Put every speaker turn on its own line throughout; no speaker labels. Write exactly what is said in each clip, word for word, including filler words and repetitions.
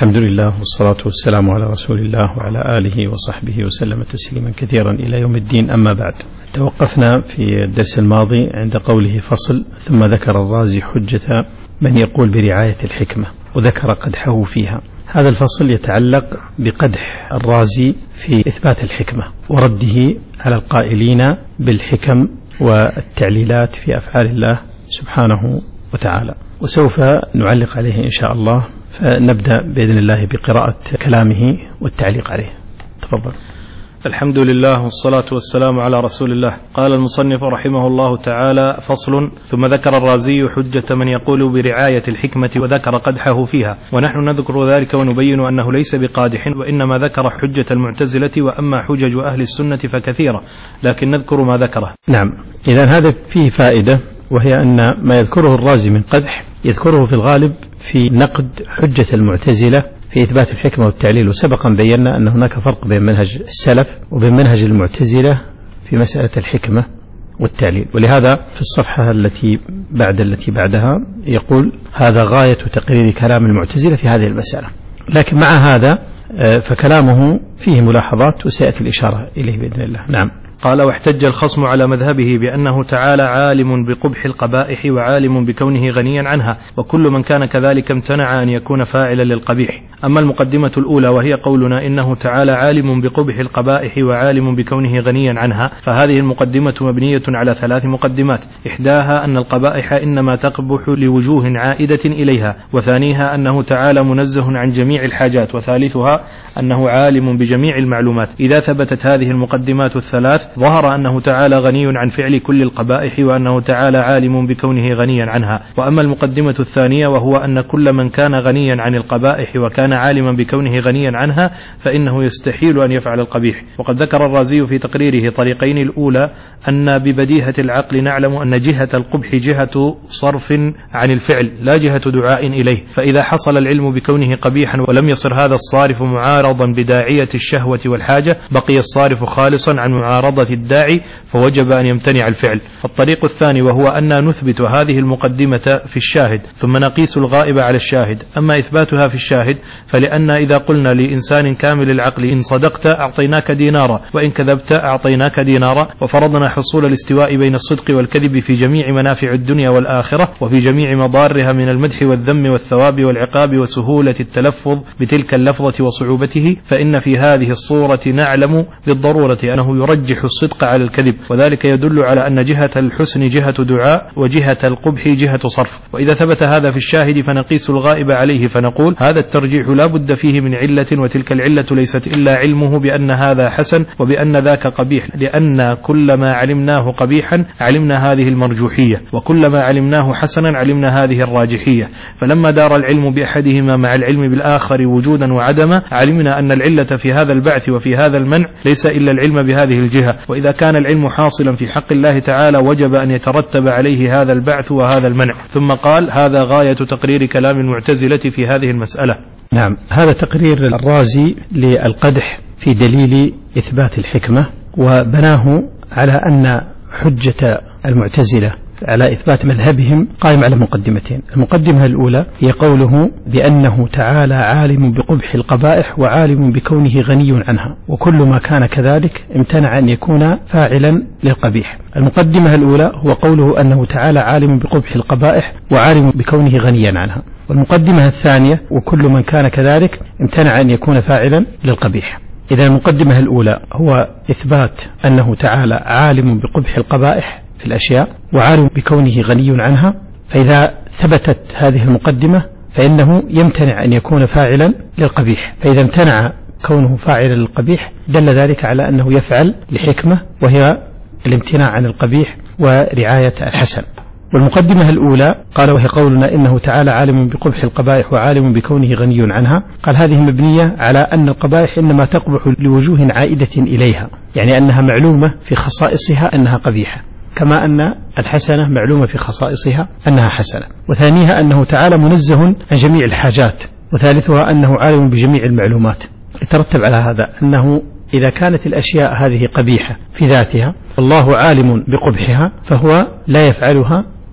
الحمد لله والصلاة والسلام على رسول الله وعلى آله وصحبه وسلم تسليما كثيرا إلى يوم الدين. أما بعد، توقفنا في الدرس الماضي عند قوله فصل: ثم ذكر الرازي حجة من يقول برعاية الحكمة وذكر قدحه فيها. هذا الفصل يتعلق بقدح الرازي في إثبات الحكمة ورده على القائلين بالحكم والتعليلات في أفعال الله سبحانه وتعالى، وسوف نعلق عليه إن شاء الله. فنبدأ بإذن الله بقراءة كلامه والتعليق عليه. تفضل.
الحمد لله والصلاة والسلام على رسول الله. قال المصنف رحمه الله تعالى: فصل: ثم ذكر الرازي حجة من يقول برعاية الحكمة وذكر قدحه فيها. ونحن نذكر ذلك ونبين أنه ليس بقادح، وإنما ذكر حجة المعتزلة، وأما حجج أهل السنة فكثيرة، لكن نذكر ما ذكره.
نعم، إذن هذا فيه فائدة، وهي أن ما يذكره الرازي من قدح يذكره في الغالب في نقد حجة المعتزلة في إثبات الحكمة والتعليل. وسبقا بينا أن هناك فرق بين منهج السلف وبين منهج المعتزلة في مسألة الحكمة والتعليل. ولهذا في الصفحة التي بعد التي بعدها يقول: هذا غاية تقرير كلام المعتزلة في هذه المسألة. لكن مع هذا فكلامه فيه ملاحظات وسيأتي الإشارة إليه بإذن الله. نعم.
قال: واحتج الخصم على مذهبه بأنه تعالى عالم بقبح القبائح وعالم بكونه غنيا عنها، وكل من كان كذلك امتنع أن يكون فاعلا للقبيح. أما المقدمة الأولى وهي قولنا إنه تعالى عالم بقبح القبائح وعالم بكونه غنيا عنها، فهذه المقدمة مبنية على ثلاث مقدمات: إحداها أن القبائح إنما تقبح لوجوه عائدة إليها، وثانيها أنه تعالى منزه عن جميع الحاجات، وثالثها أنه عالم بجميع المعلومات. إذا ثبتت هذه المقدمات الثلاث ظهر أنه تعالى غني عن فعل كل القبائح، وأنه تعالى عالم بكونه غنيا عنها. وأما المقدمة الثانية وهو أن كل من كان غنيا عن القبائح وكان عالما بكونه غنيا عنها فإنه يستحيل أن يفعل القبيح. وقد ذكر الرازي في تقريره طريقين: الأولى أن ببديهة العقل نعلم أن جهة القبح جهة صرف عن الفعل لا جهة دعاء إليه، فإذا حصل العلم بكونه قبيحا ولم يصر هذا الصارف معارضا بداعية الشهوة والحاجة بقي الصارف خالصا عن معارضة الداعي، فوجب أن يمتنع الفعل. الطريق الثاني وهو أن نثبت هذه المقدمة في الشاهد ثم نقيس الغائب على الشاهد. أما إثباتها في الشاهد فلأن إذا قلنا لإنسان كامل العقل: إن صدقت أعطيناك دينارا، وإن كذبت أعطيناك دينارا، وفرضنا حصول الاستواء بين الصدق والكذب في جميع منافع الدنيا والآخرة وفي جميع مضارها من المدح والذم والثواب والعقاب وسهولة التلفظ بتلك اللفظة وصعوبته، فإن في هذه الصورة نعلم بالضرورة أنه يرجح الصدق على الكذب، وذلك يدل على أن جهة الحسن جهة دعاء وجهة القبح جهة صرف. وإذا ثبت هذا في الشاهد فنقيس الغائب عليه فنقول: هذا الترجيح لا بد فيه من علة، وتلك العلة ليست إلا علمه بأن هذا حسن وبأن ذاك قبيح، لأن كل ما علمناه قبيحا علمنا هذه المرجوحية، وكل ما علمناه حسنا علمنا هذه الراجحية. فلما دار العلم بأحدهما مع العلم بالآخر وجودا وعدما علمنا أن العلة في هذا البعث وفي هذا المنع ليس إلا العلم بهذه الجهة. وإذا كان العلم حاصلا في حق الله تعالى وجب أن يترتب عليه هذا البعث وهذا المنع. ثم قال: هذا غاية تقرير كلام المعتزلة في هذه المسألة.
نعم، هذا تقرير الرازي للقدح في دليل إثبات الحكمة، وبناه على أن حجة المعتزلة على إثبات مذهبهم قائم على مقدمتين. المقدمة الأولى هي قوله بأنه تعالى عالم بقبح القبائح وعالم بكونه غني عنها، وكل ما كان كذلك امتنع أن يكون فاعلا للقبيح. المقدمة الأولى هو قوله أنه تعالى عالم بقبح القبائح وعالم بكونه غنيا عنها. والمقدمة الثانية: وكل من كان كذلك امتنع أن يكون فاعلا للقبيح. إذا المقدمة الأولى هو إثبات أنه تعالى عالم بقبح القبائح في الأشياء وعالم بكونه غني عنها، فإذا ثبتت هذه المقدمة فإنه يمتنع أن يكون فاعلا للقبيح. فإذا امتنع كونه فاعلا للقبيح دل ذلك على أنه يفعل لحكمة، وهي الامتناع عن القبيح ورعاية الحسن. والمقدمة الأولى قال وهي قولنا إنه تعالى عالم بقبح القبائح وعالم بكونه غني عنها، قال هذه مبنية على أن القبائح إنما تقبح لوجوه عائدة إليها، يعني أنها معلومة في خصائصها أنها قبيحة، كما أن الحسنة معلومة في خصائصها أنها حسنة. وثانيها أنه تعالى منزه عن جميع الحاجات. وثالثها أنه عالم بجميع المعلومات. يترتب على هذا أنه إذا كانت الأشياء هذه قبيحة في ذاتها والله عالم بقبحها فهو لا يفعلها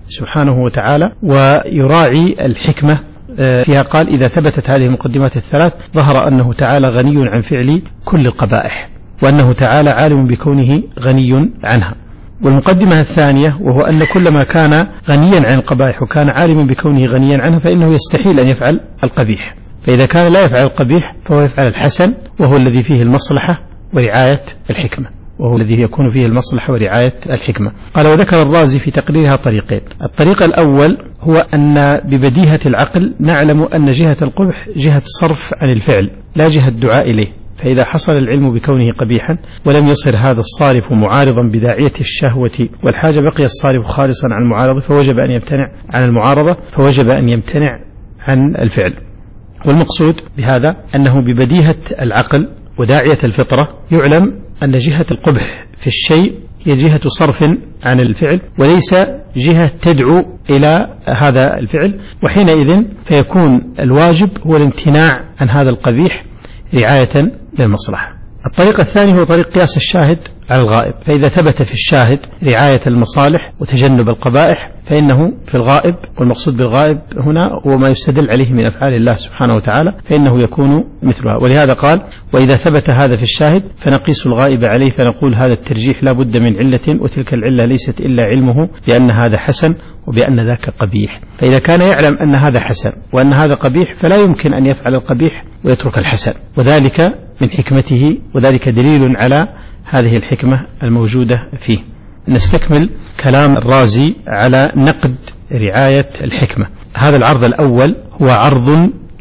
سبحانه وتعالى ويراعي الحكمة فيها. قال إذا ثبتت هذه المقدمات الثلاث ظهر أنه تعالى غني عن فعل كل القبائح، وأنه تعالى عالم بكونه غني عنها. والمقدمة الثانية وهو أن كل ما كان غنيا عن القبائح وكان عالما بكونه غنيا عنها فإنه يستحيل أن يفعل القبيح، فإذا كان لا يفعل القبيح فهو يفعل الحسن، وهو الذي فيه المصلحة ورعاية الحكمة وهو الذي يكون فيه المصلحة ورعاية الحكمة. قال وذكر الرازي في تقريرها طريقين. الطريق الأول هو أن ببديهة العقل نعلم أن جهة القبح جهة صرف عن الفعل لا جهة دعاء إليه، فإذا حصل العلم بكونه قبيحا ولم يصر هذا الصارف معارضا بداعية الشهوة والحاجة بقي الصارف خالصا عن المعارضة فوجب أن يمتنع عن المعارضة فوجب أن يمتنع عن الفعل. والمقصود بهذا أنه ببديهة العقل وداعية الفطرة يعلم أن جهة القبح في الشيء هي جهة صرف عن الفعل وليس جهة تدعو إلى هذا الفعل، وحينئذ فيكون الواجب هو الامتناع عن هذا القبيح رعاية للمصلحة. الطريق الثاني هو طريق قياس الشاهد على الغائب، فإذا ثبت في الشاهد رعاية المصالح وتجنب القبائح فإنه في الغائب، والمقصود بالغائب هنا هو ما يستدل عليه من أفعال الله سبحانه وتعالى فإنه يكون مثلها. ولهذا قال وإذا ثبت هذا في الشاهد فنقيس الغائب عليه فنقول هذا الترجيح لا بد من علة، وتلك العلة ليست إلا علمه بأن هذا حسن وبأن ذاك قبيح. فإذا كان يعلم أن هذا حسن وأن هذا قبيح فلا يمكن أن يفعل القبيح ويترك الحسن، وذلك من حكمته، وذلك دليل على هذه الحكمة الموجودة فيه. نستكمل كلام الرازي على نقد رعاية الحكمة. هذا العرض الأول هو عرض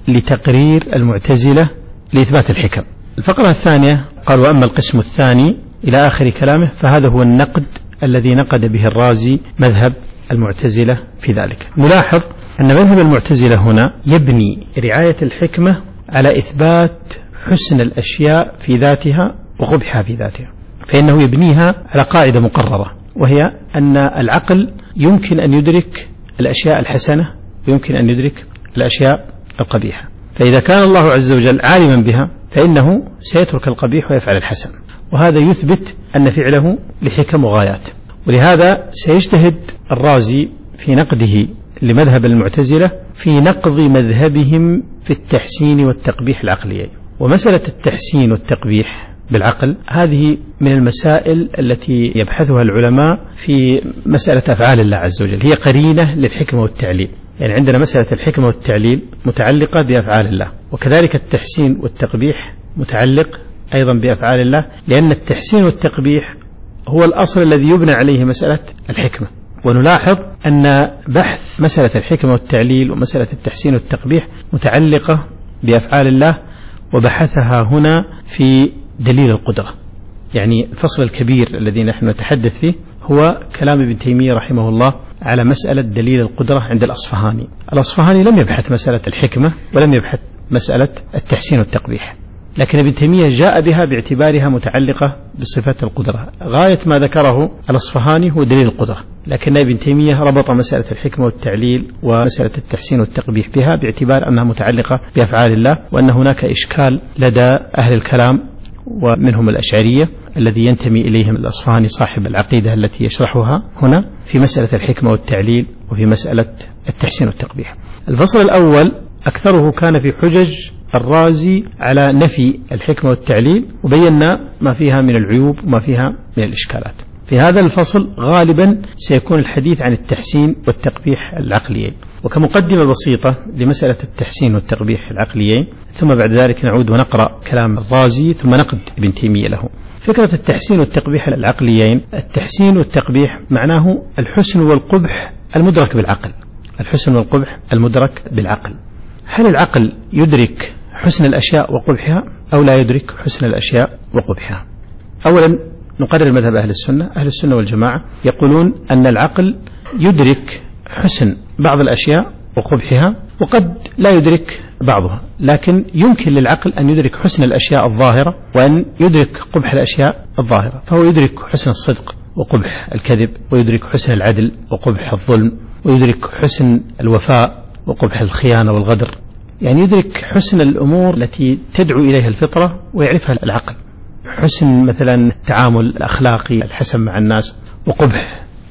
لتقرير المعتزلة لإثبات الحكم. الفقرة الثانية قال وأما القسم الثاني إلى آخر كلامه فهذا هو النقد الذي نقد به الرازي مذهب المعتزلة في ذلك. نلاحظ أن مذهب المعتزلة هنا يبني رعاية الحكمة على إثبات حسن الأشياء في ذاتها وقبحها في ذاتها، فإنه يبنيها على قاعدة مقررة وهي أن العقل يمكن أن يدرك الأشياء الحسنة ويمكن أن يدرك الأشياء القبيحة، فإذا كان الله عز وجل عالما بها فإنه سيترك القبيح ويفعل الحسن، وهذا يثبت أن فعله لحكم وغايات. ولهذا سيجتهد الرازي في نقده لمذهب المعتزلة في نقض مذهبهم في التحسين والتقبيح العقليين. ومسألة التحسين والتقبيح بالعقل هذه من المسائل التي يبحثها العلماء في مسألة أفعال الله عز وجل، هي قرينة للحكمة والتعليل. يعني عندنا مسألة الحكمة والتعليل متعلقة بأفعال الله، وكذلك التحسين والتقبيح متعلق أيضا بأفعال الله، لأن التحسين والتقبيح هو الأصل الذي يبنى عليه مسألة الحكمة. ونلاحظ أن بحث مسألة الحكمة والتعليل ومسألة التحسين والتقبيح متعلقة بأفعال الله، وبحثها هنا في دليل القدرة. يعني الفصل الكبير الذي نحن نتحدث فيه هو كلام ابن تيمية رحمه الله على مسألة دليل القدرة عند الأصفهاني. الأصفهاني لم يبحث مسألة الحكمة ولم يبحث مسألة التحسين والتقبيح، لكن ابن تيمية جاء بها باعتبارها متعلقة بصفات القدرة. غاية ما ذكره الأصفهاني هو دليل القدرة، لكن ابن تيمية ربط مسألة الحكمة والتعليل ومسألة التحسين والتقبيح بها باعتبار أنها متعلقة بأفعال الله، وأن هناك إشكال لدى أهل الكلام ومنهم الأشعرية الذي ينتمي إليهم الأصفهاني صاحب العقيدة التي يشرحها هنا في مسألة الحكمة والتعليل وفي مسألة التحسين والتقبيح. الفصل الأول أكثره كان في حجج الرازي على نفي الحكمة والتعليل، وبينا ما فيها من العيوب وما فيها من الإشكالات. في هذا الفصل غالبا سيكون الحديث عن التحسين والتقبيح العقليين. وكمقدمة بسيطة لمسألة التحسين والتقبيح العقليين، ثم بعد ذلك نعود ونقرأ كلام الرازي ثم نقد ابن تيمية له. فكرة التحسين والتقبيح العقليين، التحسين والتقبيح معناه الحسن والقبح المدرك بالعقل. الحسن والقبح المدرك بالعقل. هل العقل يدرك حسن الأشياء وقبحها أو لا يدرك حسن الأشياء وقبحها؟ أولا نقرر مذهب أهل السنة. أهل السنة والجماعة يقولون أن العقل يدرك حسن بعض الأشياء وقبحها، وقد لا يدرك بعضها، لكن يمكن للعقل أن يدرك حسن الأشياء الظاهرة وأن يدرك قبح الأشياء الظاهرة. فهو يدرك حسن الصدق وقبح الكذب، ويدرك حسن العدل وقبح الظلم، ويدرك حسن الوفاء وقبح الخيانة والغدر. يعني يدرك حسن الأمور التي تدعو إليها الفطرة ويعرفها العقل. حسن مثلا التعامل الأخلاقي الحسن مع الناس، وقبح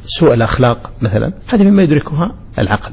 سوء الأخلاق مثلا، هذه مما يدركها العقل.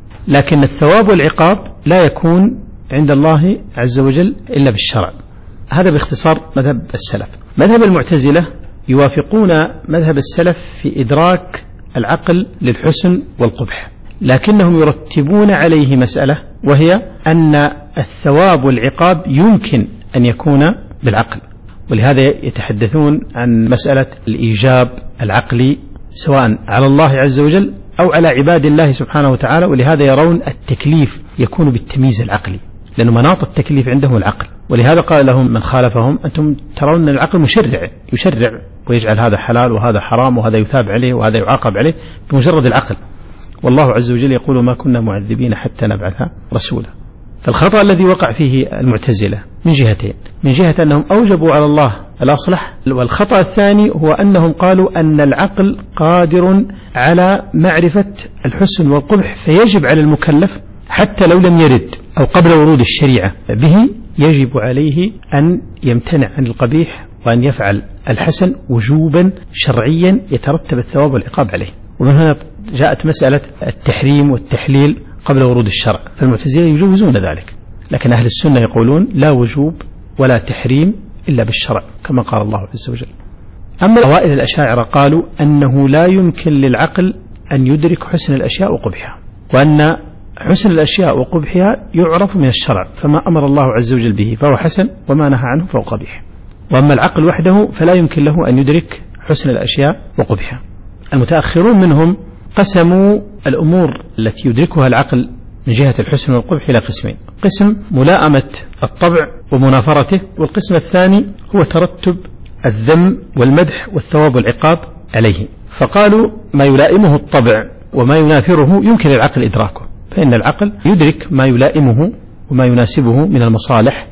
لكن الثواب والعقاب لا يكون عند الله عز وجل إلا بالشرع. هذا باختصار مذهب السلف. مذهب المعتزلة يوافقون مذهب السلف في إدراك العقل للحسن والقبح، لكنهم يرتبون عليه مسألة، وهي أن الثواب والعقاب يمكن أن يكون بالعقل، ولهذا يتحدثون عن مسألة الإيجاب العقلي سواء على الله عز وجل أو على عباد الله سبحانه وتعالى، ولهذا يرون التكليف يكون بالتمييز العقلي، لأن مناط التكليف عندهم العقل. ولهذا قال لهم من خالفهم أنتم ترون أن العقل مشرع يشرع ويجعل هذا حلال وهذا حرام وهذا يثاب عليه وهذا يعاقب عليه بمجرد العقل، والله عز وجل يقول ما كنا معذبين حتى نبعث رسولا. فالخطأ الذي وقع فيه المعتزلة من جهتين: من جهة أنهم أوجبوا على الله الأصلح، والخطأ الثاني هو أنهم قالوا أن العقل قادر على معرفة الحسن والقبح، فيجب على المكلف حتى لو لم يرد أو قبل ورود الشريعة به يجب عليه أن يمتنع عن القبيح وأن يفعل الحسن وجوبا شرعيا يترتب الثواب والعقاب عليه. ومن هنا جاءت مسألة التحريم والتحليل قبل ورود الشرع، فالمعتزلة يجوزون ذلك، لكن أهل السنة يقولون لا وجوب ولا تحريم إلا بالشرع كما قال الله عز وجل. أما أوائل الأشاعرة قالوا أنه لا يمكن للعقل أن يدرك حسن الأشياء وقبحها، وأن حسن الأشياء وقبحها يعرف من الشرع، فما أمر الله عز وجل به فهو حسن وما نهى عنه فهو قبيح. وأما العقل وحده فلا يمكن له أن يدرك حسن الأشياء وقبحها. المتأخرون منهم قسموا الأمور التي يدركها العقل من جهة الحسن والقبح إلى قسمين: قسم ملائمة الطبع ومنافرته، والقسم الثاني هو ترتب الذم والمدح والثواب والعقاب عليه. فقالوا ما يلائمه الطبع وما ينافره يمكن العقل إدراكه، فإن العقل يدرك ما يلائمه وما يناسبه من المصالح،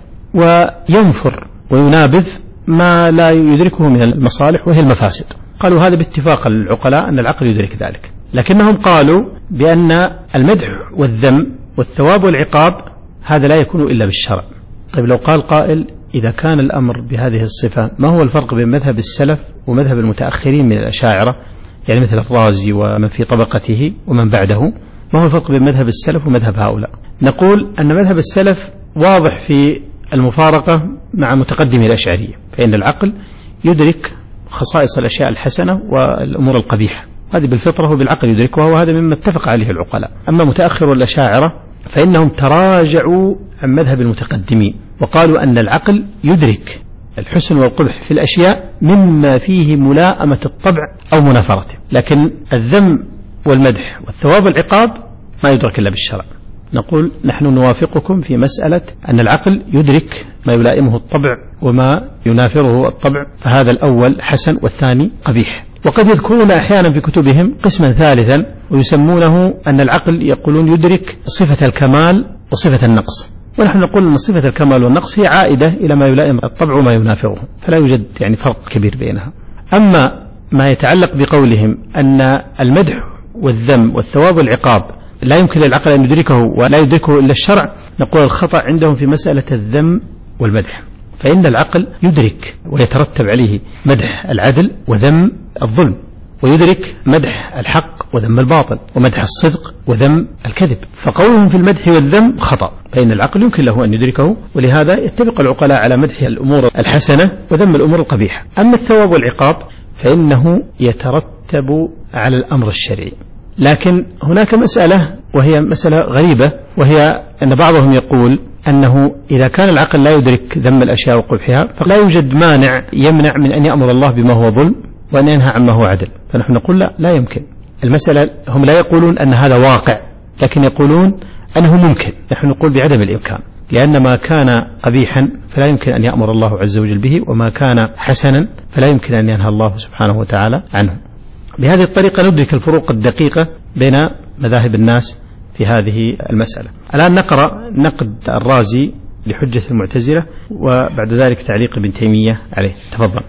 وينفر وينابذ ما لا يدركه من المصالح وهي المفاسد. قالوا هذا باتفاق العقلاء أن العقل يدرك ذلك، لكنهم قالوا بأن المدح والذم والثواب والعقاب هذا لا يكون إلا بالشرع. طيب لو قال قائل إذا كان الأمر بهذه الصفة ما هو الفرق بين مذهب السلف ومذهب المتأخرين من الأشاعرة، يعني مثل الرازي ومن في طبقته ومن بعده، ما هو الفرق بين مذهب السلف ومذهب هؤلاء؟ نقول أن مذهب السلف واضح في المفارقة مع متقدمي الأشعرية، فإن العقل يدرك خصائص الأشياء الحسنة والأمور القبيحة، هذه بالفطرة وبالعقل يدركها، وهذا مما اتفق عليه العقلاء. أما متأخر الأشاعرة فإنهم تراجعوا عن مذهب المتقدمين وقالوا أن العقل يدرك الحسن والقبح في الأشياء مما فيه ملائمة الطبع أو منافرته، لكن الذم والمدح والثواب والعقاب ما يدرك إلا بالشرع. نقول نحن نوافقكم في مسألة أن العقل يدرك ما يلائمه الطبع وما ينافره الطبع، فهذا الأول حسن والثاني قبيح. وقد يذكرون أحيانا في كتبهم قسما ثالثا ويسمونه أن العقل يقولون يدرك صفة الكمال وصفة النقص، ونحن نقول أن صفة الكمال والنقص هي عائدة إلى ما يلائم الطبع وما ينافره، فلا يوجد يعني فرق كبير بينها. أما ما يتعلق بقولهم أن المدح والذم والثواب والعقاب لا يمكن للعقل أن يدركه ولا يدركه إلا الشرع، نقول الخطأ عندهم في مسألة الذم والمدح، فإن العقل يدرك ويترتب عليه مدح العدل وذم الظلم، ويدرك مدح الحق وذم الباطل، ومدح الصدق وذم الكذب. فقولهم في المدح والذم خطأ، فإن العقل يمكن له أن يدركه، ولهذا يتفق العقلاء على مدح الأمور الحسنة وذم الأمور القبيحة. أما الثواب والعقاب فإنه يترتب على الأمر الشرعي. لكن هناك مسألة وهي مسألة غريبة، وهي أن بعضهم يقول أنه إذا كان العقل لا يدرك ذم الأشياء وقبحها فلا يوجد مانع يمنع من أن يأمر الله بما هو ظلم وأن ينهى عما هو عدل. فنحن نقول لا لا يمكن. المسألة هم لا يقولون أن هذا واقع، لكن يقولون أنه ممكن. نحن نقول بعدم الإمكان، لأن ما كان قبيحا فلا يمكن أن يأمر الله عز وجل به، وما كان حسنا فلا يمكن أن ينهى الله سبحانه وتعالى عنه. بهذه الطريقة ندرك الفروق الدقيقة بين مذاهب الناس في هذه المسألة. الآن نقرأ نقد الرازي لحجة المعتزلة، وبعد ذلك تعليق ابن تيمية عليه. تفضل.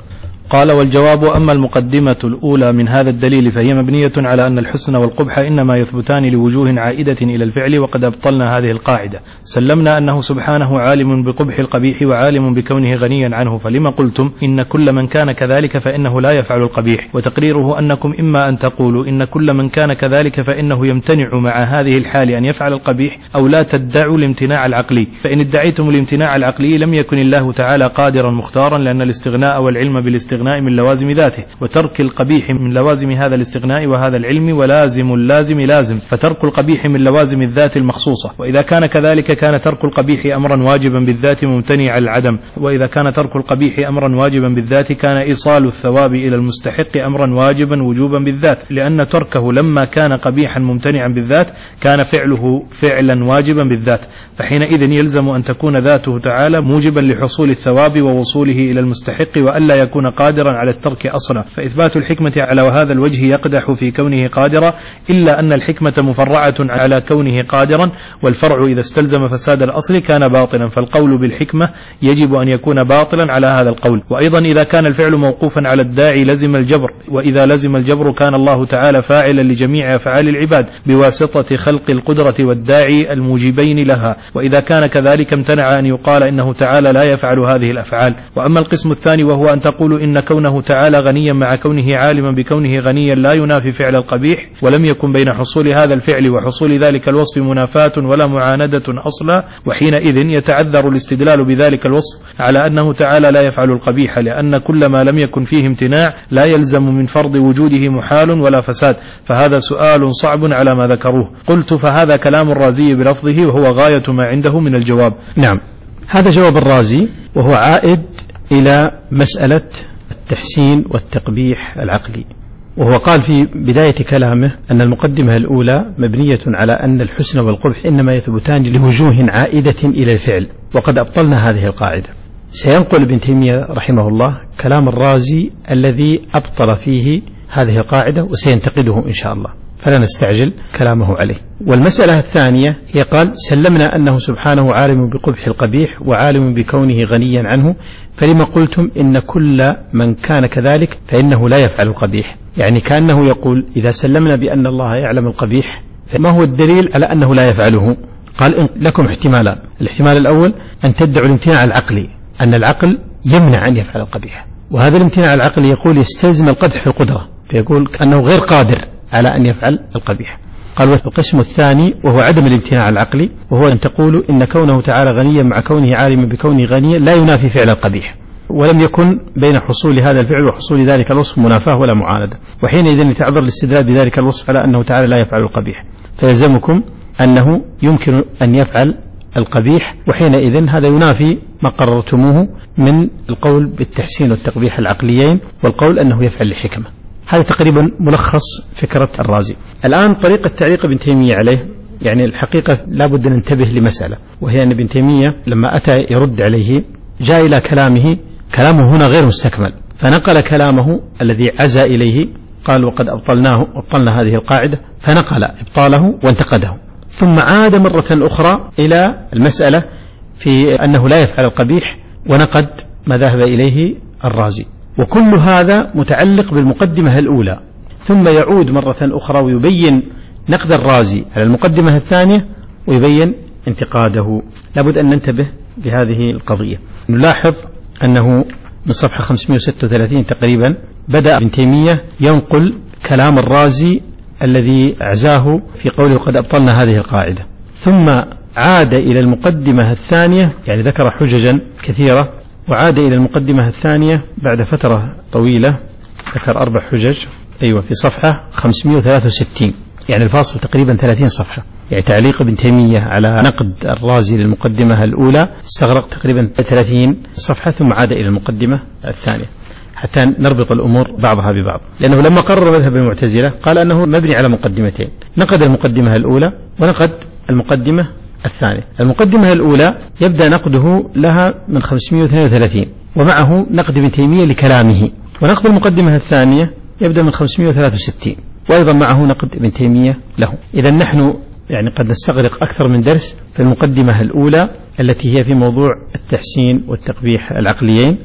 قال: والجواب: أما المقدمة الأولى من هذا الدليل فهي مبنية على أن الحسن والقبح إنما يثبتان لوجوه عائدة إلى الفعل، وقد أبطلنا هذه القاعدة. سلمنا أنه سبحانه عالم بقبح القبيح وعالم بكونه غنيا عنه، فلما قلتم إن كل من كان كذلك فإنه لا يفعل القبيح؟ وتقريره أنكم إما أن تقولوا إن كل من كان كذلك فإنه يمتنع مع هذه الحال أن يفعل القبيح، أو لا تدعوا الامتناع العقلي، فإن ادعيتم الامتناع العقلي لم يكن الله تعالى قادرا مختارا، لأن الاستغناء والعلم بالاستغناء من لوازم ذاته، وترك القبيح من لوازم هذا الاستغناء وهذا العلم، ولازم اللازم لازم، فترك القبيح من لوازم الذات المخصوصة. وإذا كان كذلك كان ترك القبيح أمرا واجبا بالذات ممتنع العدم، وإذا كان ترك القبيح أمرا واجبا بالذات كان إيصال الثواب إلى المستحق أمرا واجبا وجوبا بالذات، لأن تركه لما كان قبيحا ممتنعا بالذات كان فعله فعلا واجبا بالذات، فحينئذ يلزم أن تكون ذاته تعالى موجبا لحصول الثواب ووصوله إلى المستحق، وألا يكون قادرا على الترك أصلا. فإثبات الحكمة على هذا الوجه يقدح في كونه قادرا، إلا أن الحكمة مفرعة على كونه قادرا، والفرع إذا استلزم فساد الأصل كان باطلا، فالقول بالحكمة يجب أن يكون باطلا على هذا القول. وأيضا إذا كان الفعل موقوفا على الداعي لزم الجبر، وإذا لزم الجبر كان الله تعالى فاعلا لجميع أفعال العباد بواسطة خلق القدرة والداعي الموجبين لها، وإذا كان كذلك امتنع أن يقال إنه تعالى لا يفعل هذه الأفعال. وأما القسم الثاني وهو أن تقولوا إن كونه تعالى غنيا مع كونه عالما بكونه غنيا لا ينافي فعل القبيح، ولم يكن بين حصول هذا الفعل وحصول ذلك الوصف منافاة ولا معاندة أصلا، وحينئذ يتعذر الاستدلال بذلك الوصف على أنه تعالى لا يفعل القبيح، لأن كل ما لم يكن فيه امتناع لا يلزم من فرض وجوده محال ولا فساد، فهذا سؤال صعب على ما ذكروه. قلت: فهذا كلام الرازي بلفظه، وهو غاية ما عنده من الجواب.
نعم، هذا جواب الرازي، وهو عائد إلى مسألة التحسين والتقبيح العقلي. وهو قال في بداية كلامه أن المقدمة الأولى مبنية على أن الحسن والقبح إنما يثبتان لوجوه عائدة إلى الفعل، وقد أبطلنا هذه القاعدة. سينقل ابن تيمية رحمه الله كلام الرازي الذي أبطل فيه هذه القاعدة، وسينتقده إن شاء الله، فلا نستعجل كلامه عليه. والمسألة الثانية هي قال: سلمنا أنه سبحانه عالم بقبح القبيح وعالم بكونه غنيا عنه، فلما قلتم إن كل من كان كذلك فإنه لا يفعل القبيح؟ يعني كأنه يقول إذا سلمنا بأن الله يعلم القبيح فما هو الدليل على أنه لا يفعله؟ قال: إن لكم احتمالان. الاحتمال الأول أن تدعوا الامتناع العقلي، أن العقل يمنع أن يفعل القبيح، وهذا الامتناع العقلي يقول يستلزم القدح في القدرة، فيقول أنه غير قادر على أن يفعل القبيح. قال: والقسم الثاني وهو عدم الامتناع العقلي، وهو أن تقولوا إن كونه تعالى غنيا مع كونه عالما بكونه غنيا لا ينافي فعل القبيح، ولم يكن بين حصول هذا الفعل وحصول ذلك الوصف منافاة ولا معاندة، وحينئذ يتعذر الاستدلال بذلك الوصف على أنه تعالى لا يفعل القبيح، فيلزمكم أنه يمكن أن يفعل القبيح، وحينئذ هذا ينافي ما قررتموه من القول بالتحسين والتقبيح العقليين، والقول أنه يفعل لحكمة. هذا تقريبا ملخص فكرة الرازي. الآن طريقة تعليق ابن تيمية عليه، يعني الحقيقة لابد أن ننتبه لمسألة، وهي أن ابن تيمية لما أتى يرد عليه جاء إلى كلامه، كلامه هنا غير مستكمل، فنقل كلامه الذي عزى إليه، قال: وقد أبطلناه أبطلنا هذه القاعدة، فنقل إبطاله وانتقده، ثم عاد مرة أخرى إلى المسألة في أنه لا يفعل القبيح، ونقد ما ذهب إليه الرازي. وكل هذا متعلق بالمقدمة الأولى، ثم يعود مرة أخرى ويبين نقد الرازي على المقدمة الثانية ويبين انتقاده. لابد أن ننتبه بهذه القضية. نلاحظ أنه من صفحة خمسمائة وستة وثلاثين تقريبا بدأ ابن تيمية ينقل كلام الرازي الذي أعزاه في قوله: قد أبطلنا هذه القاعدة، ثم عاد إلى المقدمة الثانية، يعني ذكر حججا كثيرة، وعاد إلى المقدمة الثانية بعد فترة طويلة، ذكر أربع حجج، أيوة، في صفحة خمسمائة وثلاثة وستين، يعني الفاصل تقريبا ثلاثين صفحة. يعني تعليق ابن تيمية على نقد الرازي للمقدمة الأولى استغرق تقريبا ثلاثين صفحة، ثم عاد إلى المقدمة الثانية حتى نربط الأمور بعضها ببعض، لأنه لما قرر مذهب المعتزلة قال أنه مبني على مقدمتين، نقد المقدمة الأولى ونقد المقدمة الثانية. المقدمة الأولى يبدأ نقده لها من خمسمائة واثنين وثلاثين، ومعه نقد ابن تيمية لكلامه، ونقد المقدمة الثانية يبدأ من خمسمائة وثلاثة وستين، وأيضا معه نقد ابن تيمية له. إذا نحن يعني قد نستغرق أكثر من درس في المقدمة الأولى التي هي في موضوع التحسين والتقبيح العقليين،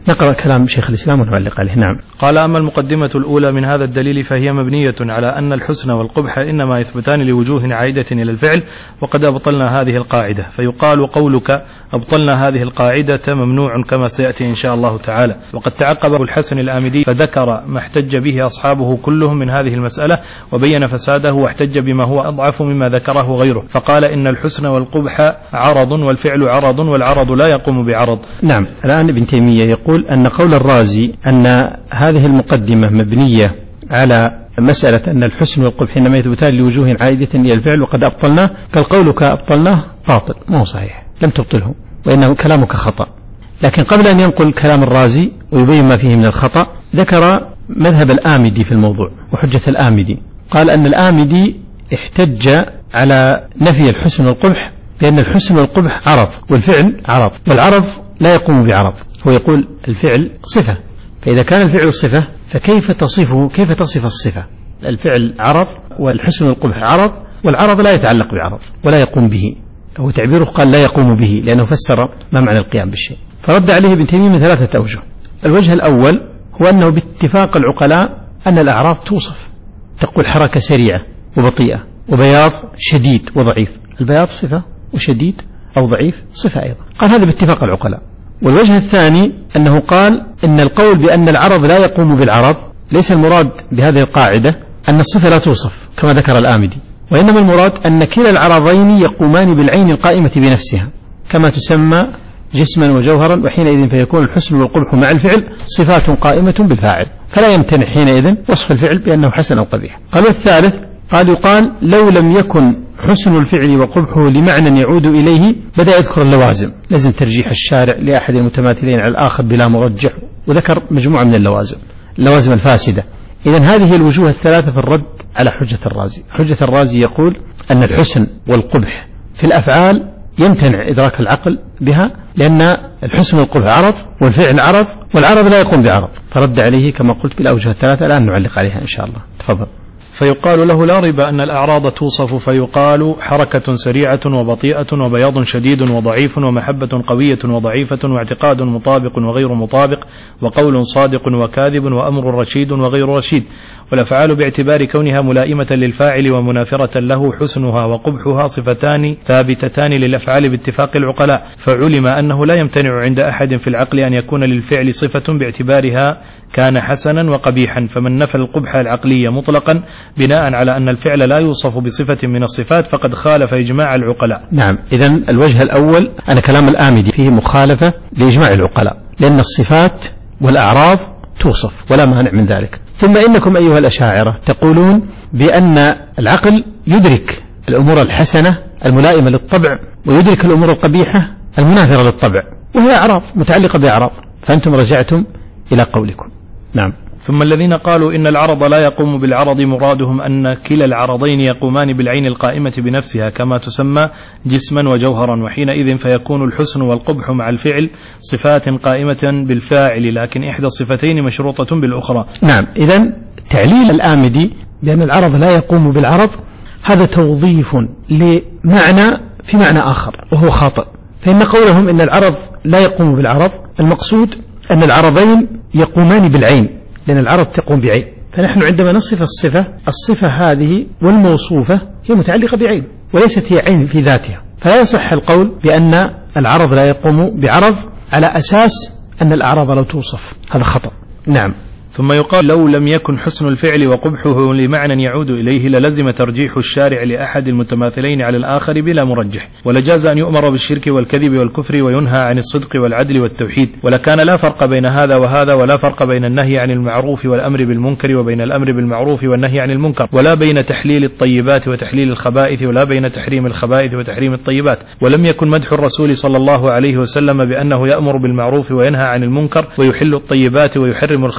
نقرأ كلام شيخ الإسلام ونعلق عليه. نعم.
قال: أما المقدمة الأولى من هذا الدليل فهي مبنية على أن الحسن والقبح إنما يثبتان لوجوه عائدة إلى الفعل، وقد أبطلنا هذه القاعدة، فيقال قولك أبطلنا هذه القاعدة ممنوع كما سيأتي إن شاء الله تعالى. وقد تعقب أبو الحسن الآمدي فذكر ما احتج به أصحابه كلهم من هذه المسألة، وبين فساده واحتج بما هو أضعف مما ذكره غيره، فقال إن الحسن والقبح عرض والفعل عرض والعرض لا يقوم بعرض.
نعم. الآن ابن تيمية يقول أن قول الرازي أن هذه المقدمة مبنية على مسألة أن الحسن والقبح إنما يثبتان لوجوه عائدة إلى الفعل وقد أبطلناه، قال قولك أبطلناه باطل، ما هو صحيح، لم تبطله، وإنه كلامك خطأ. لكن قبل أن ينقل كلام الرازي ويبين ما فيه من الخطأ ذكر مذهب الآمدي في الموضوع وحجة الآمدي. قال أن الآمدي احتج على نفي الحسن والقبح لأن الحسن والقبح عرض والفعل عرض، والعرض لا يقوم بعرض. هو يقول الفعل صفة، فإذا كان الفعل صفة فكيف تصفه، كيف تصف الصفة؟ الفعل عرض والحسن والقبح عرض، والعرض لا يتعلق بعرض ولا يقوم به. هو تعبيره قال لا يقوم به لأنه فسر ما معنى القيام بالشيء. فرد عليه ابن تيمية من ثلاثة أوجه. الوجه الأول هو أنه باتفاق العقلاء أن الأعراض توصف، تقول حركة سريعة وبطيئة وبياض شديد وضعيف. البياض صفة وشديد أو ضعيف صفة أيضا، قال هذا باتفاق العقلاء. والوجه الثاني أنه قال إن القول بأن العرض لا يقوم بالعرض ليس المراد بهذه القاعدة أن الصفة لا توصف كما ذكر الآمدي، وإنما المراد أن كلا العرضين يقومان بالعين القائمة بنفسها كما تسمى جسما وجوهرا، وحينئذ فيكون الحسن والقبح مع الفعل صفات قائمة بالفاعل، فلا يمتنع حينئذ وصف الفعل بأنه حسن أو قبيح. قال والثالث قال يقال لو لم يكن حسن الفعل وقبحه لمعنى يعود إليه بدأ يذكر اللوازم، لازم ترجيح الشارع لأحد المتماثلين على الآخر بلا مرجح، وذكر مجموعة من اللوازم اللوازم الفاسدة. إذن هذه الوجوه الثلاثة في الرد على حجة الرازي. حجة الرازي يقول أن الحسن والقبح في الأفعال يمتنع إدراك العقل بها لأن الحسن والقبح عرض والفعل عرض والعرض لا يقوم بعرض، فرد عليه كما قلت بالأوجه الثلاثة، الآن نعلق عليها إن شاء الله. تفضل.
فيقال له لا ريب أن الأعراض توصف، فيقال حركة سريعة وبطيئة وبياض شديد وضعيف ومحبة قوية وضعيفة واعتقاد مطابق وغير مطابق وقول صادق وكاذب وأمر رشيد وغير رشيد. والأفعال باعتبار كونها ملائمة للفاعل ومنافرة له حسنها وقبحها صفتان ثابتتان للأفعال باتفاق العقلاء، فعلم أنه لا يمتنع عند أحد في العقل أن يكون للفعل صفة باعتبارها كان حسنا وقبيحا، فمن نفى القبح العقلية مطلقا بناء على أن الفعل لا يوصف بصفة من الصفات فقد خالف إجماع العقلاء.
نعم. إذن الوجه الأول أن كلام الآمدي فيه مخالفة لإجماع العقلاء لأن الصفات والأعراض توصف ولا مانع من ذلك. ثم إنكم أيها الأشاعرة تقولون بأن العقل يدرك الأمور الحسنة الملائمة للطبع ويدرك الأمور القبيحة المنافرة للطبع، وهي أعراض متعلقة بأعراض، فأنتم رجعتم إلى قولكم. نعم.
ثم الذين قالوا إن العرض لا يقوم بالعرض مرادهم أن كلا العرضين يقومان بالعين القائمة بنفسها كما تسمى جسما وجوهرا، وحينئذ فيكون الحسن والقبح مع الفعل صفات قائمة بالفاعل، لكن إحدى الصفتين مشروطة بالأخرى.
نعم. إذن تعليل الآمدي بأن العرض لا يقوم بالعرض هذا توظيف لمعنى في معنى آخر وهو خاطئ، فإن قولهم إن العرض لا يقوم بالعرض المقصود أن العرضين يقومان بالعين لأن العرض تقوم بعين، فنحن عندما نصف الصفة الصفة هذه والموصوفة هي متعلقة بعين وليست هي عين في ذاتها، فلا يصح القول بأن العرض لا يقوم بعرض على أساس أن الأعراض لا توصف، هذا خطأ. نعم.
ثم يقال لو لم يكن حسن الفعل وقبحه لمعنى يعود إليه للزم ترجيح الشارع لأحد المتماثلين على الآخر بلا مرجح، ولجاز أن يؤمر بالشرك والكذب والكفر وينهى عن الصدق والعدل والتوحيد، ولكان لا فرق بين هذا وهذا، ولا فرق بين النهي عن المعروف والأمر بالمنكر وبين الأمر بالمعروف والنهي عن المنكر، ولا بين تحليل الطيبات وتحليل الخبائث ولا بين تحريم الخبائث وتحريم الطيبات. ولم يكن مدح الرسول صلى الله عليه وسلم بأنه يأمر بالمعروف وينهى عن المنكر ويحل الطيبات ويحرم الخبائث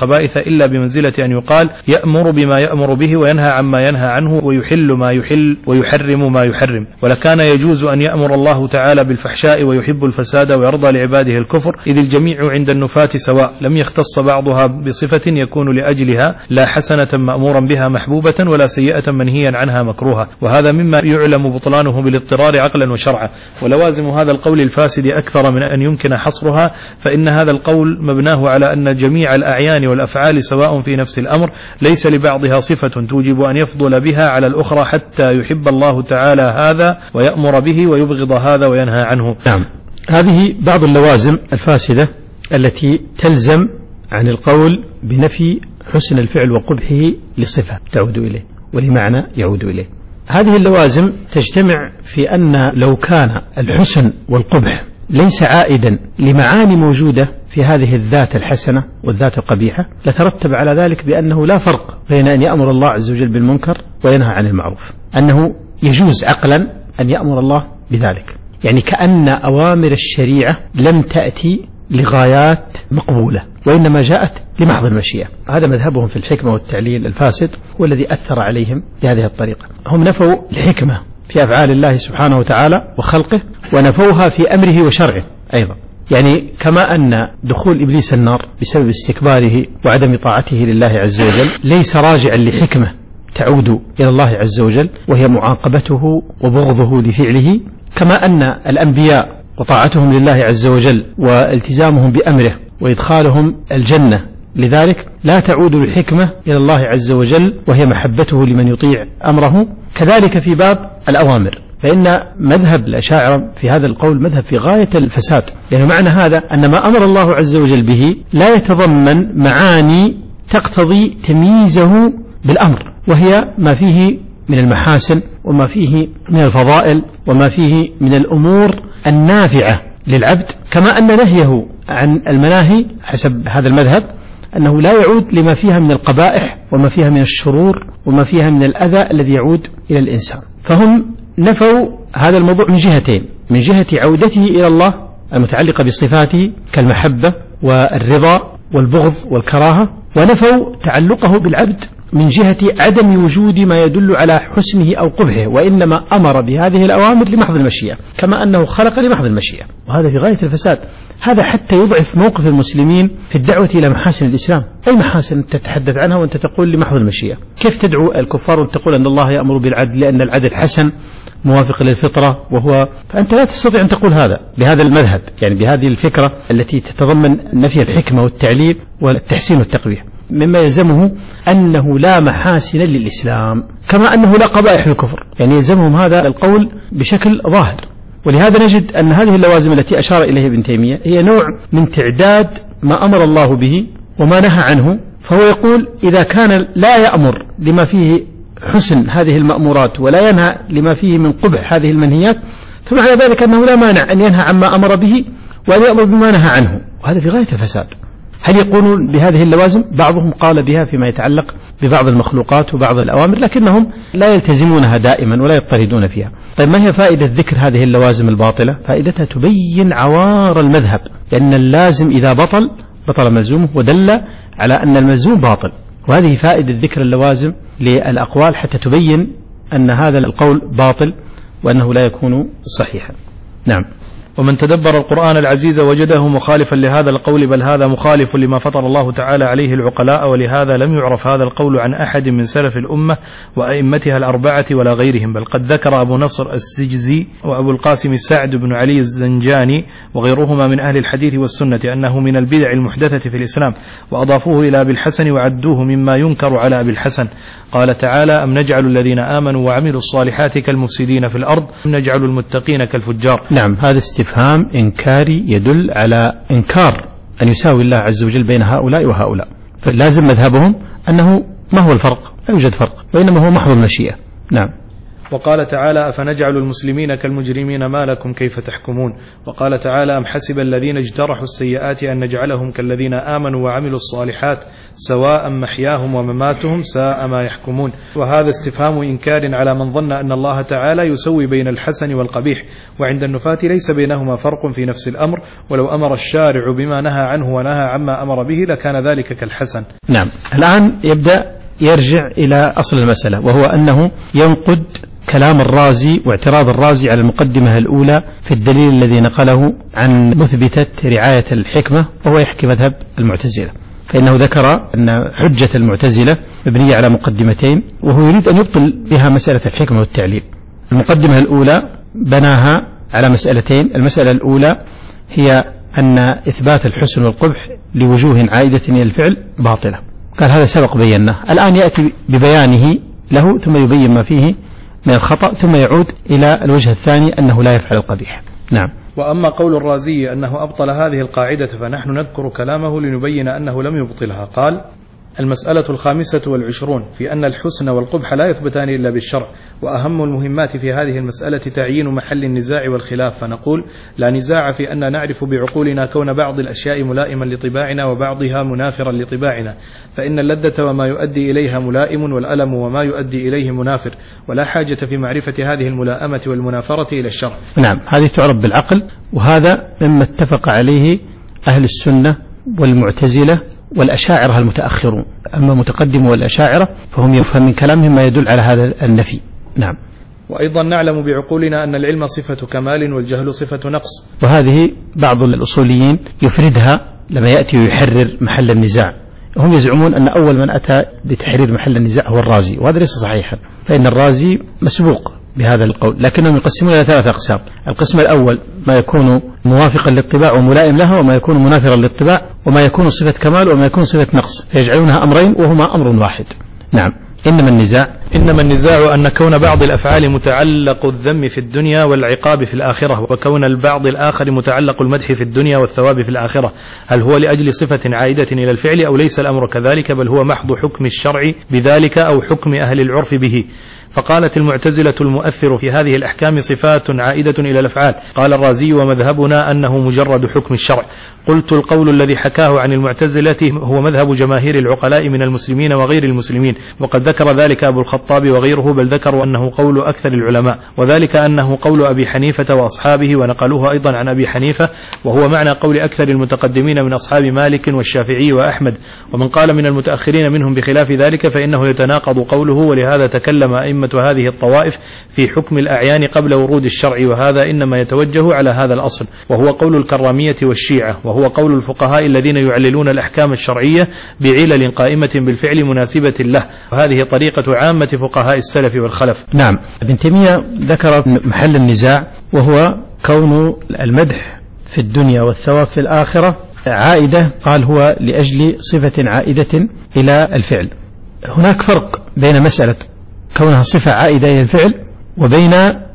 إلا بمنزلة أن يقال يأمر بما يأمر به وينهى عما ينهى عنه ويحل ما يحل ويحرم ما يحرم. ولكان يجوز أن يأمر الله تعالى بالفحشاء ويحب الفساد ويرضى لعباده الكفر، إذ الجميع عند النفاة سواء، لم يختص بعضها بصفة يكون لأجلها لا حسنة مأمورا بها محبوبة ولا سيئة منهيا عنها مكروها، وهذا مما يعلم بطلانه بالاضطرار عقلا وشرعا. ولوازم هذا القول الفاسد أكثر من أن يمكن حصرها، فإن هذا القول مبناه على أن جميع الأعيان والأفعال سواء في نفس الأمر، ليس لبعضها صفة توجب أن يفضل بها على الأخرى حتى يحب الله تعالى هذا ويأمر به ويبغض هذا وينهى عنه.
نعم، هذه بعض اللوازم الفاسدة التي تلزم عن القول بنفي حسن الفعل وقبحه لصفة تعود إليه ولمعنى يعود إليه. هذه اللوازم تجتمع في أن لو كان الحسن والقبح ليس عائدا لمعاني موجودة في هذه الذات الحسنة والذات القبيحة، لترتب على ذلك بأنه لا فرق بين أن يأمر الله عز وجل بالمنكر وينهى عن المعروف، أنه يجوز عقلا أن يأمر الله بذلك، يعني كأن أوامر الشريعة لم تأتي لغايات مقبولة وإنما جاءت لمحض المشيئة. هذا مذهبهم في الحكمة والتعليل الفاسد هو الذي أثر عليهم بهذه الطريقة. هم نفوا الحكمة في أفعال الله سبحانه وتعالى وخلقه، ونفوها في أمره وشرعه أيضا. يعني كما أن دخول إبليس النار بسبب استكباره وعدم طاعته لله عز وجل ليس راجعا لحكمة تعود إلى الله عز وجل وهي معاقبته وبغضه لفعله، كما أن الأنبياء وطاعتهم لله عز وجل والتزامهم بأمره وإدخالهم الجنة لذلك لا تعود الحكمة إلى الله عز وجل وهي محبته لمن يطيع أمره. كذلك في باب الأوامر، فإن مذهب الأشاعرة في هذا القول مذهب في غاية الفساد، لأن يعني معنى هذا أن ما أمر الله عز وجل به لا يتضمن معاني تقتضي تمييزه بالأمر، وهي ما فيه من المحاسن وما فيه من الفضائل وما فيه من الأمور النافعة للعبد، كما أن نهيه عن المناهي حسب هذا المذهب أنه لا يعود لما فيها من القبائح وما فيها من الشرور وما فيها من الأذى الذي يعود إلى الإنسان. فهم نفوا هذا الموضوع من جهتين: من جهة عودته إلى الله المتعلقة بصفاته كالمحبة والرضا والبغض والكراهة، ونفوا تعلقه بالعبد من جهة عدم وجود ما يدل على حسنه أو قبحه، وإنما أمر بهذه الأوامر لمحض المشيئة، كما أنه خلق لمحض المشيئة، وهذا في غاية الفساد. هذا حتى يضعف موقف المسلمين في الدعوة إلى محاسن الإسلام. أي محاسن تتحدث عنها وأنت تقول لمحض المشيئة؟ كيف تدعو الكفار وتقول أن الله يأمر بالعدل لأن العدل حسن موافق للفطرة؟ وهو فأنت لا تستطيع أن تقول هذا بهذا المذهب، يعني بهذه الفكرة التي تتضمن نفي الحكمة والتعليل والتحسين والتقبيح، مما يلزمه أنه لا محاسن للإسلام كما أنه لا قبائح للكفر، يعني يلزمهم هذا القول بشكل ظاهر. ولهذا نجد أن هذه اللوازم التي أشار إليها ابن تيمية هي نوع من تعداد ما أمر الله به وما نهى عنه. فهو يقول إذا كان لا يأمر لما فيه حسن هذه المأمورات ولا ينهى لما فيه من قبح هذه المنهيات، فمعنى ذلك أنه لا مانع أن ينهى عما أمر به وأن يأمر بما نهى عنه، وهذا في غاية الفساد. هل يقولون بهذه اللوازم؟ بعضهم قال بها فيما يتعلق ببعض المخلوقات وبعض الأوامر، لكنهم لا يلتزمونها دائما ولا يضطردون فيها. طيب ما هي فائدة ذكر هذه اللوازم الباطلة؟ فائدتها تبين عوار المذهب، لأن اللازم إذا بطل بطل ملزومه، ودل على أن الملزوم باطل. وهذه فائدة ذكر اللوازم للأقوال حتى تبين أن هذا القول باطل وأنه لا يكون صحيحا. نعم.
ومن تدبر القرآن العزيز وجده مخالفا لهذا القول، بل هذا مخالف لما فطر الله تعالى عليه العقلاء، ولهذا لم يعرف هذا القول عن أحد من سلف الأمة وأئمتها الأربعة ولا غيرهم. بل قد ذكر أبو نصر السجزي وأبو القاسم سعد بن علي الزنجاني وغيرهما من أهل الحديث والسنة أنه من البدع المحدثة في الإسلام، وأضافوه إلى أبي الحسن وعدوه مما ينكر على أبي الحسن. قال تعالى: أم نجعل الذين آمنوا وعملوا الصالحات كالمفسدين في الأرض أم نجعل المتقين كالفجار.
نعم، هذا استفهام إنكاري يدل على إنكار أن يساوي الله عز وجل بين هؤلاء وهؤلاء. فلازم مذهبهم أنه ما هو الفرق؟ لا يوجد فرق، وإنما هو محض المشيئة. نعم.
وقال تعالى أفنجعل المسلمين كالمجرمين ما لكم كيف تحكمون. وقال تعالى أم حسب الذين اجترحوا السيئات أن نجعلهم كالذين آمنوا وعملوا الصالحات سواء محياهم ومماتهم ساء ما يحكمون. وهذا استفهام إنكار على من ظن أن الله تعالى يسوي بين الحسن والقبيح، وعند النفاة ليس بينهما فرق في نفس الأمر، ولو أمر الشارع بما نهى عنه ونهى عما أمر به لكان ذلك كالحسن.
نعم. الآن يبدأ يرجع إلى أصل المسألة، وهو أنه ينقد كلام الرازي واعتراض الرازي على المقدمة الأولى في الدليل الذي نقله عن مثبتة رعاية الحكمة، وهو يحكي مذهب المعتزلة، فإنه ذكر أن حجة المعتزلة مبنية على مقدمتين، وهو يريد أن يبطل بها مسألة الحكمة والتعليل. المقدمة الأولى بناها على مسألتين. المسألة الأولى هي أن إثبات الحسن والقبح لوجوه عائدة إلى الفعل باطلة، قال هذا سبق بيناه، الآن يأتي ببيانه له ثم يبين ما فيه من الخطأ، ثم يعود إلى الوجه الثاني أنه لا يفعل القبيح. نعم.
وأما قول الرازي أنه أبطل هذه القاعدة فنحن نذكر كلامه لنبين أنه لم يبطلها. قال المسألة الخامسة والعشرون في أن الحسن والقبح لا يثبتان إلا بالشرع، وأهم المهمات في هذه المسألة تعيين محل النزاع والخلاف، فنقول لا نزاع في أن نعرف بعقولنا كون بعض الأشياء ملائما لطباعنا وبعضها منافرا لطباعنا، فإن اللذة وما يؤدي إليها ملائم والألم وما يؤدي إليه منافر، ولا حاجة في معرفة هذه الملائمة والمنافرة إلى الشرع.
نعم، هذه تعرف بالعقل، وهذا مما اتفق عليه أهل السنة والمعتزلة والأشاعرة المتأخرون. أما متقدم والأشاعرة فهم يفهم من كلامهم ما يدل على هذا النفي. نعم.
وأيضا نعلم بعقولنا أن العلم صفة كمال والجهل صفة نقص،
وهذه بعض الأصوليين يفردها لما يأتي ويحرر محل النزاع. هم يزعمون أن أول من أتى بتحرير محل النزاع هو الرازي، وهذا ليس صحيحا، فإن الرازي مسبوق بهذا القول، لكنهم يقسمون إلى ثلاثة أقسام. القسم الأول ما يكون موافقا للطباع وملائم لها، وما يكون منافرا للطباع، وما يكون صفة كمال، وما يكون صفة نقص، فيجعلونها أمرين وهما أمر واحد. نعم. إنما النزاع
إنما النزاع أن كون بعض الأفعال متعلق الذم في الدنيا والعقاب في الآخرة، وكون البعض الآخر متعلق المدح في الدنيا والثواب في الآخرة، هل هو لأجل صفة عائدة إلى الفعل أو ليس الأمر كذلك، بل هو محض حكم الشرع بذلك أو حكم أهل العرف به. فقالت المعتزلة المؤثر في هذه الأحكام صفات عائدة إلى الأفعال. قال الرازي ومذهبنا أنه مجرد حكم الشرع. قلت القول الذي حكاه عن المعتزلة هو مذهب جماهير العقلاء من المسلمين وغير المسلمين، وقد ذكر ذلك أبو الخطاب وغيره، بل ذكروا أنه قول أكثر العلماء، وذلك أنه قول أبي حنيفة وأصحابه، ونقلوه أيضا عن أبي حنيفة، وهو معنى قول أكثر المتقدمين من أصحاب مالك والشافعي وأحمد. ومن قال من المتأخرين منهم بخلاف ذلك فإنه يتناقض قوله، ولهذا تكلم أئمة هذه الطوائف في حكم الأعيان قبل ورود الشرع، وهذا إنما يتوجه على هذا الأصل، وهو قول الكرامية والشيعة، وهو قول الفقهاء الذين يعللون الأحكام الشرعية بعلل قائمة بالفعل مناسبة له، وهذه طريقة عامة فقهاء السلف والخلف.
نعم. ابن تيمية ذكر محل النزاع، وهو كون المدح في الدنيا والثواب في الآخرة عائدة، قال هو لأجل صفة عائدة إلى الفعل. هناك فرق بين مسألة كونها صفة عائدة إلى الفعل وبين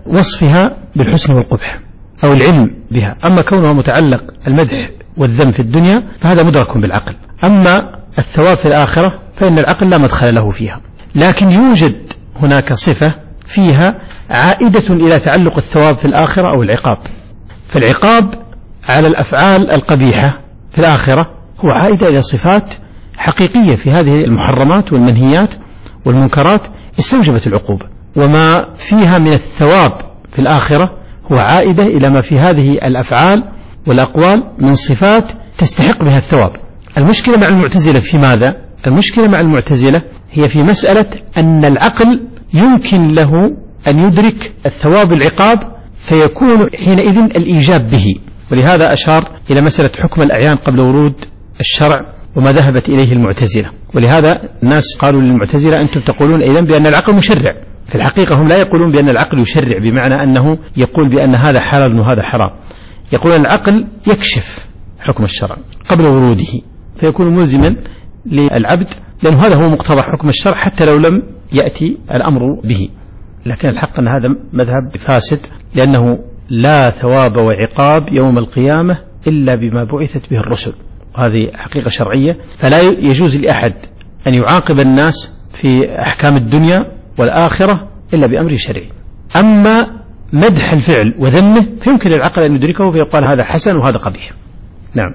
وصفها بالحسن والقبح أو العلم بها. أما كونها متعلق المدح والذم في الدنيا فهذا مدرك بالعقل، أما الثواب في الآخرة فإن العقل لا مدخل له فيها. لكن يوجد هناك صفة فيها عائدة إلى تعلق الثواب في الآخرة أو العقاب، فالعقاب على الأفعال القبيحة في الآخرة هو عائدة إلى صفات حقيقية في هذه المحرمات والمنهيات والمنكرات استوجبت العقوبة، وما فيها من الثواب في الآخرة هو عائدة إلى ما في هذه الأفعال والأقوال من صفات تستحق بها الثواب. المشكلة مع المعتزلة في ماذا؟ المشكلة مع المعتزلة هي في مسألة أن العقل يمكن له أن يدرك الثواب العقاب، فيكون حينئذ الإيجاب به، ولهذا أشار إلى مسألة حكم الأعيان قبل ورود الشرع وما ذهبت إليه المعتزلة. ولهذا الناس قالوا للمعتزلة أنتم تقولون إذن بأن العقل مشرع. في الحقيقة هم لا يقولون بأن العقل يشرع بمعنى أنه يقول بأن هذا حلال وهذا حرام، يقول العقل يكشف حكم الشرع قبل وروده فيكون ملزما للعبد، لأن هذا هو مقتضى حكم الشرع حتى لو لم يأتي الأمر به. لكن الحق أن هذا مذهب فاسد، لأنه لا ثواب وعقاب يوم القيامة إلا بما بعثت به الرسل، هذه حقيقة شرعية، فلا يجوز لأحد أن يعاقب الناس في أحكام الدنيا والآخرة إلا بأمر شرعي. أما مدح الفعل وذمه فيمكن للعقل أن يدركه فيقال هذا حسن وهذا قبيح. نعم.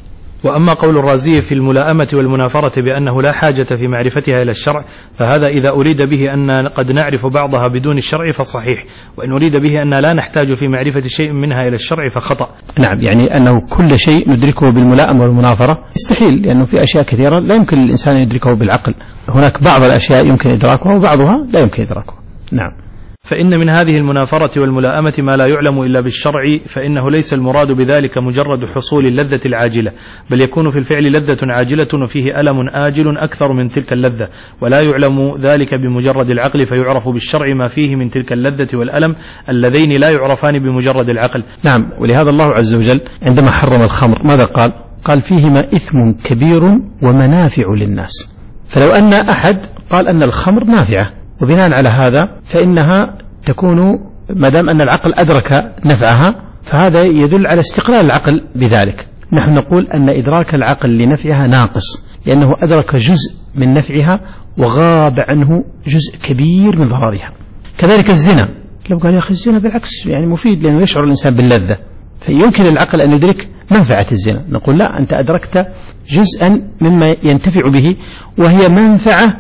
وأما قول الرازي في الملائمة والمنافرة بأنه لا حاجة في معرفتها إلى الشرع، فهذا إذا أريد به أن قد نعرف بعضها بدون الشرع فصحيح، وإن أريد به أن لا نحتاج في معرفة شيء منها إلى الشرع فخطأ.
نعم، يعني أنه كل شيء ندركه بالملائمة والمنافرة يستحيل، لأنه في أشياء كثيرة لا يمكن للإنسان يدركه بالعقل، هناك بعض الأشياء يمكن إدراكها وبعضها لا يمكن إدراكها. نعم.
فإن من هذه المنافرة والملائمة ما لا يعلم إلا بالشرع، فإنه ليس المراد بذلك مجرد حصول اللذة العاجلة، بل يكون في الفعل لذة عاجلة وفيه ألم آجل أكثر من تلك اللذة، ولا يعلم ذلك بمجرد العقل، فيعرف بالشرع ما فيه من تلك اللذة والألم اللذين لا يعرفان بمجرد العقل.
نعم. ولهذا الله عز وجل عندما حرم الخمر ماذا قال؟ قال فيهما إثم كبير ومنافع للناس. فلو أن أحد قال أن الخمر نافعة، وبناء على هذا فإنها تكون ما دام أن العقل أدرك نفعها فهذا يدل على استقلال العقل بذلك. نحن نقول أن إدراك العقل لنفعها ناقص، لأنه أدرك جزء من نفعها وغاب عنه جزء كبير من ضررها. كذلك الزنا، لو قال يا أخي الزنا بالعكس يعني مفيد لأنه يشعر الإنسان باللذة، فيمكن العقل أن يدرك منفعة الزنا. نقول لا، أنت أدركت جزءا مما ينتفع به، وهي منفعة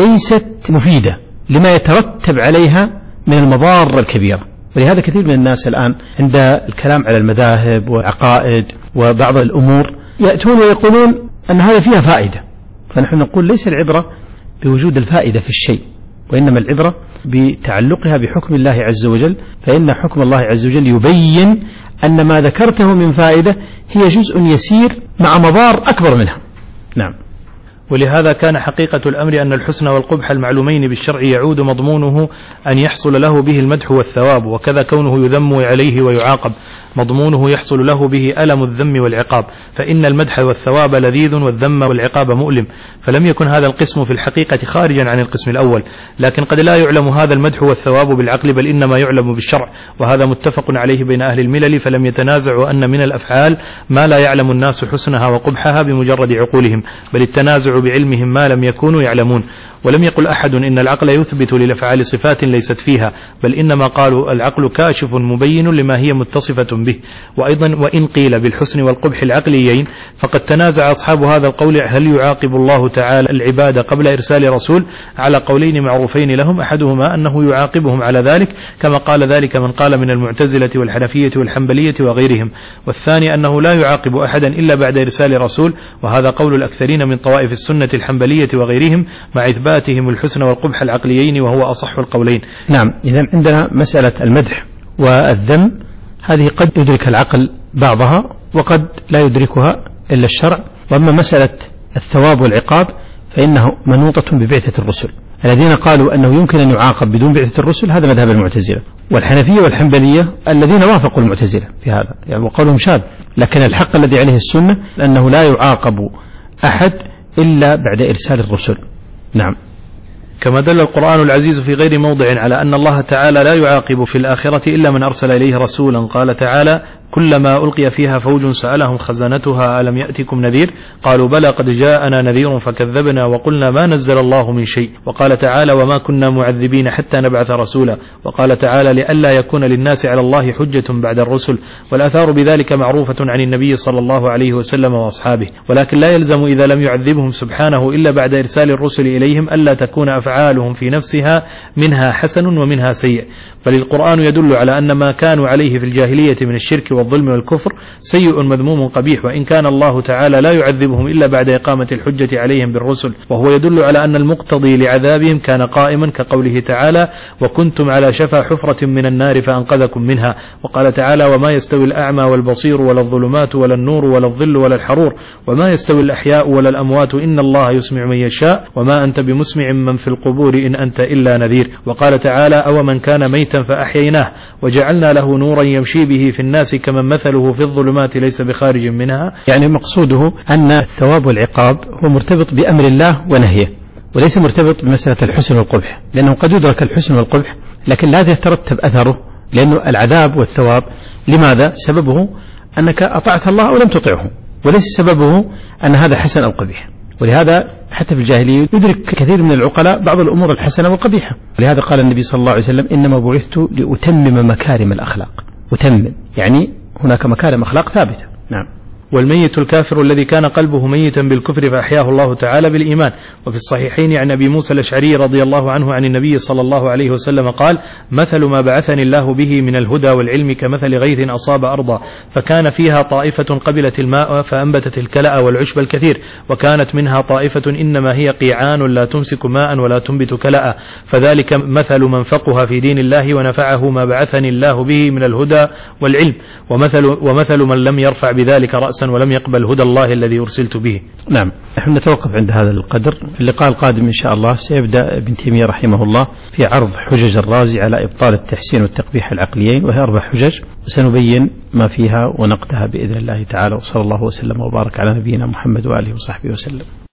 ليست مفيدة لما يترتب عليها من المضار الكبيرة. ولهذا كثير من الناس الآن عند الكلام على المذاهب والعقائد وبعض الأمور يأتون ويقولون أن هذا فيها فائدة، فنحن نقول ليس العبرة بوجود الفائدة في الشيء، وإنما العبرة بتعلقها بحكم الله عز وجل، فإن حكم الله عز وجل يبين أن ما ذكرته من فائدة هي جزء يسير مع مضار أكبر منها. نعم.
ولهذا كان حقيقة الأمر أن الحسن والقبح المعلومين بالشرع يعود مضمونه أن يحصل له به المدح والثواب، وكذا كونه يذم عليه ويعاقب مضمونه يحصل له به ألم الذم والعقاب، فإن المدح والثواب لذيذ والذم والعقاب مؤلم، فلم يكن هذا القسم في الحقيقة خارجا عن القسم الأول، لكن قد لا يعلم هذا المدح والثواب بالعقل، بل إنما يعلم بالشرع، وهذا متفق عليه بين أهل الملل، فلم يتنازعوا أن من الأفعال ما لا يعلم الناس حسنها وقبحها بمجرد عقولهم، بل التنازع بعلمهم ما لم يكونوا يعلمون. ولم يقل أحد إن العقل يثبت للأفعال صفات ليست فيها، بل إنما قالوا العقل كاشف مبين لما هي متصفة به. وأيضا وإن قيل بالحسن والقبح العقليين فقد تنازع أصحاب هذا القول هل يعاقب الله تعالى العباد قبل إرسال رسول، على قولين معروفين لهم، أحدهما أنه يعاقبهم على ذلك كما قال ذلك من قال من المعتزلة والحنفية والحنبلية وغيرهم، والثاني أنه لا يعاقب أحدا إلا بعد إرسال رسول، وهذا قول الأكثرين من طوائف السنة الحنبلية وغيرهم مع إثباتهم الحسن والقبح العقليين، وهو أصح القولين.
نعم. إذن عندنا مسألة المدح والذم هذه قد يدرك العقل بعضها وقد لا يدركها إلا الشرع. وأما مسألة الثواب والعقاب فإنه منوطة ببعثة الرسل. الذين قالوا أنه يمكن أن يعاقب بدون بعثة الرسل هذا مذهب المعتزلة، والحنفية والحنبلية الذين وافقوا المعتزلة في هذا، يعني وقولهم شاذ، لكن الحق الذي عليه السنة أنه لا يعاقب أحد إلا بعد إرسال الرسل. نعم.
كما دل القرآن العزيز في غير موضع على أن الله تعالى لا يعاقب في الآخرة إلا من أرسل إليه رسولا، قال تعالى كلما ألقي فيها فوج سألهم خزنتها ألم يأتكم نذير قالوا بلى قد جاءنا نذير فكذبنا وقلنا ما نزل الله من شيء، وقال تعالى وما كنا معذبين حتى نبعث رسولا، وقال تعالى لئلا يكون للناس على الله حجة بعد الرسل، والآثار بذلك معروفة عن النبي صلى الله عليه وسلم وأصحابه، ولكن لا يلزم إذا لم يعذبهم سبحانه إلا بعد إرسال الرسل إليهم ألا تكون أفعالهم في نفسها منها حسن ومنها سيء، بل القرآن يدل على أن ما كانوا عليه في الجاهلية من الشرك والظلم والكفر سيء مذموم قبيح، وإن كان الله تعالى لا يعذبهم إلا بعد إقامة الحجة عليهم بالرسل، وهو يدل على أن المقتضي لعذابهم كان قائما كقوله تعالى وكنتم على شفا حفرة من النار فأنقذكم منها، وقال تعالى وما يستوي الأعمى والبصير ولا الظلمات ولا النور ولا الظل ولا الحرور وما يستوي الأحياء ولا الأموات إن الله يسمع من يشاء وما أنت بمسمع من في القبور إن أنت إلا نذير، وقال تعالى أو من كان ميتا فأحييناه وجعلنا له نورا يمشي به في الناس كمن مثله في الظلمات ليس بخارج منها. يعني مقصوده أن الثواب والعقاب هو مرتبط بأمر الله ونهيه، وليس مرتبط بمسألة الحسن والقبح، لأنه قد يدرك الحسن والقبح لكن لا يترتب أثره، لأنه العذاب والثواب لماذا؟ سببه أنك أطعت الله أو لم تطعه، وليس سببه أن هذا حسن أو قبيح.
ولهذا حتى في الجاهلية يدرك كثير من العقلاء بعض الأمور الحسنة والقبيحة. ولهذا قال النبي صلى الله عليه وسلم إنما بعثت لأتمم مكارم الأخلاق. أتمم يعني هناك مكارم أخلاق ثابتة. نعم.
والميت الكافر الذي كان قلبه ميتا بالكفر فأحياه الله تعالى بالإيمان. وفي الصحيحين عن أبي موسى الأشعري رضي الله عنه عن النبي صلى الله عليه وسلم قال: مثل ما بعثني الله به من الهدى والعلم كمثل غيث أصاب أرضا فكان فيها طائفة قبلت الماء فأنبتت الكلأ والعشب الكثير، وكانت منها طائفة إنما هي قيعان لا تمسك ماء ولا تنبت كلأ، فذلك مثل من فقه في دين الله ونفعه ما بعثني الله به من الهدى والعلم، ومثل, ومثل من لم يرفع بذلك رأسا ولم يقبل هدى الله الذي أرسلت به.
نعم، نحن نتوقف عند هذا القدر. في اللقاء القادم إن شاء الله سيبدأ ابن تيمية رحمه الله في عرض حجج الرازي على إبطال التحسين والتقبيح العقليين، وهي أربع حجج، وسنبين ما فيها ونقدها بإذن الله تعالى. وصلى الله وسلم وبارك على نبينا محمد وآله وصحبه وسلم.